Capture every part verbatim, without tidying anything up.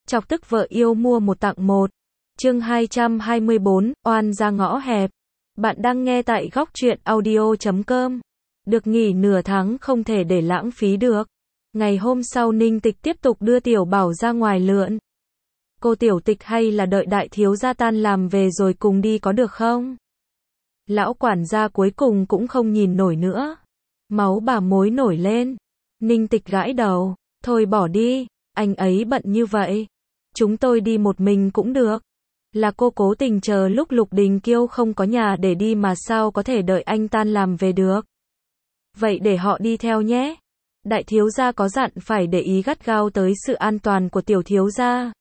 Chọc tức vợ yêu mua một tặng một. Chương hai trăm hai mươi bốn, oan ra ngõ hẹp. Bạn đang nghe tại góc truyện audio chấm com. Được nghỉ nửa tháng không thể để lãng phí được. Ngày hôm sau Ninh Tịch tiếp tục đưa Tiểu Bảo ra ngoài lượn. Cô Tiểu Tịch hay là đợi đại thiếu gia tan làm về rồi cùng đi có được không? Lão quản gia cuối cùng cũng không nhìn nổi nữa. Máu bà mối nổi lên. Ninh Tịch gãi đầu. Thôi bỏ đi, anh ấy bận như vậy. Chúng tôi đi một mình cũng được. Là cô cố tình chờ lúc Lục Đình Kiêu không có nhà để đi mà sao có thể đợi anh tan làm về được. Vậy để họ đi theo nhé. Đại thiếu gia có dặn phải để ý gắt gao tới sự an toàn của tiểu thiếu gia.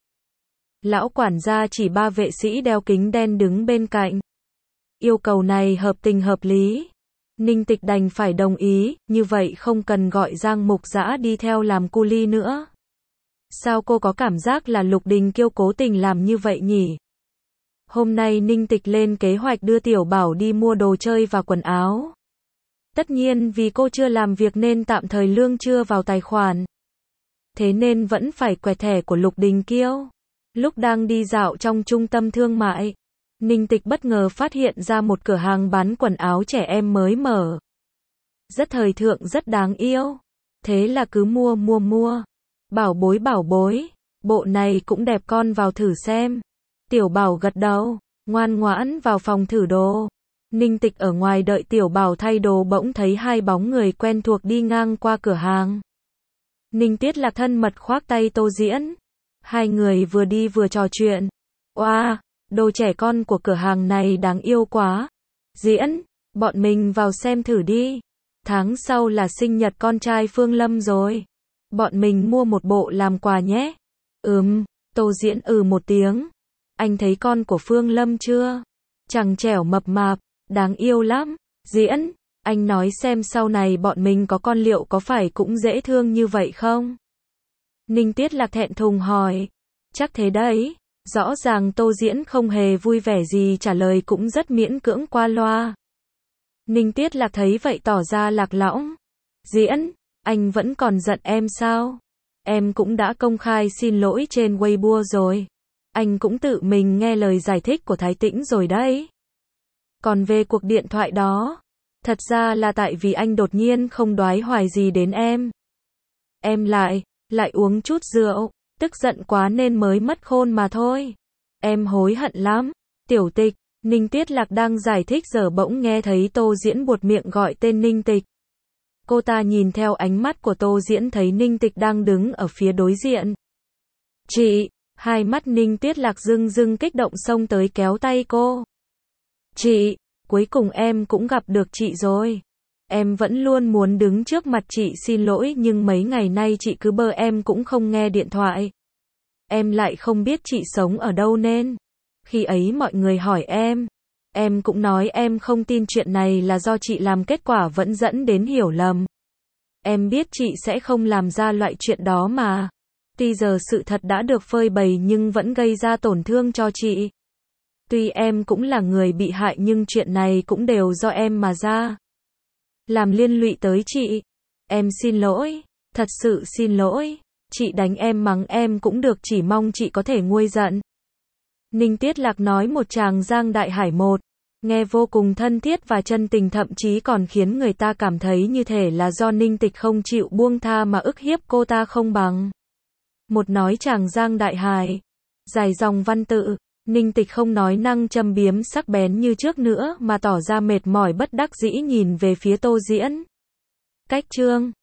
Lão quản gia chỉ ba vệ sĩ đeo kính đen đứng bên cạnh. Yêu cầu này hợp tình hợp lý. Ninh Tịch đành phải đồng ý, như vậy không cần gọi Giang Mục Dã đi theo làm cu li nữa. Sao cô có cảm giác là Lục Đình Kiêu cố tình làm như vậy nhỉ? Hôm nay Ninh Tịch lên kế hoạch đưa Tiểu Bảo đi mua đồ chơi và quần áo. Tất nhiên vì cô chưa làm việc nên tạm thời lương chưa vào tài khoản. Thế nên vẫn phải quẹt thẻ của Lục Đình Kiêu. Lúc đang đi dạo trong trung tâm thương mại, Ninh Tịch bất ngờ phát hiện ra một cửa hàng bán quần áo trẻ em mới mở. Rất thời thượng, rất đáng yêu. Thế là cứ mua mua mua. Bảo bối bảo bối, bộ này cũng đẹp, con vào thử xem. Tiểu Bảo gật đầu, ngoan ngoãn vào phòng thử đồ. Ninh Tịch ở ngoài đợi Tiểu Bảo thay đồ bỗng thấy hai bóng người quen thuộc đi ngang qua cửa hàng. Ninh Tiết Lạc thân mật khoác tay Tô Diễn. Hai người vừa đi vừa trò chuyện. Oa, wow, đồ trẻ con của cửa hàng này đáng yêu quá. Diễn, bọn mình vào xem thử đi. Tháng sau là sinh nhật con trai Phương Lâm rồi. Bọn mình mua một bộ làm quà nhé. Ừm, Tô Diễn ừ một tiếng. Anh thấy con của Phương Lâm chưa? Chằng trẻo mập mạp, đáng yêu lắm. Diễn, anh nói xem sau này bọn mình có con liệu có phải cũng dễ thương như vậy không? Ninh Tiết Lạc thẹn thùng hỏi. Chắc thế đấy. Rõ ràng Tô Diễn không hề vui vẻ gì, trả lời cũng rất miễn cưỡng qua loa. Ninh Tiết Lạc thấy vậy tỏ ra lạc lõng. Diễn, anh vẫn còn giận em sao? Em cũng đã công khai xin lỗi trên Weibo rồi. Anh cũng tự mình nghe lời giải thích của Thái Tĩnh rồi đấy. Còn về cuộc điện thoại đó, thật ra là tại vì anh đột nhiên không đoái hoài gì đến em. Em lại, lại uống chút rượu, tức giận quá nên mới mất khôn mà thôi. Em hối hận lắm. Tiểu Tịch, Ninh Tiết Lạc đang giải thích giờ bỗng nghe thấy Tô Diễn buột miệng gọi tên Ninh Tịch. Cô ta nhìn theo ánh mắt của Tô Diễn thấy Ninh Tịch đang đứng ở phía đối diện. Chị, hai mắt Ninh Tiết Lạc rưng rưng kích động xông tới kéo tay cô. Chị, cuối cùng em cũng gặp được chị rồi. Em vẫn luôn muốn đứng trước mặt chị xin lỗi nhưng mấy ngày nay chị cứ bơ em cũng không nghe điện thoại. Em lại không biết chị sống ở đâu nên. Khi ấy mọi người hỏi em. Em cũng nói em không tin chuyện này là do chị làm, kết quả vẫn dẫn đến hiểu lầm. Em biết chị sẽ không làm ra loại chuyện đó mà. Tuy giờ sự thật đã được phơi bày nhưng vẫn gây ra tổn thương cho chị. Tuy em cũng là người bị hại nhưng chuyện này cũng đều do em mà ra. Làm liên lụy tới chị. Em xin lỗi. Thật sự xin lỗi. Chị đánh em mắng em cũng được, chỉ mong chị có thể nguôi giận. Ninh Tiết Lạc nói một tràng Giang Đại Hải một. Nghe vô cùng thân thiết và chân tình, thậm chí còn khiến người ta cảm thấy như thể là do Ninh Tịch không chịu buông tha mà ức hiếp cô ta không bằng. Một nói tràng Giang Đại Hải. Dài dòng văn tự. Ninh Tịch không nói năng châm biếm sắc bén như trước nữa mà tỏ ra mệt mỏi bất đắc dĩ nhìn về phía Tô Diễn. Cách chương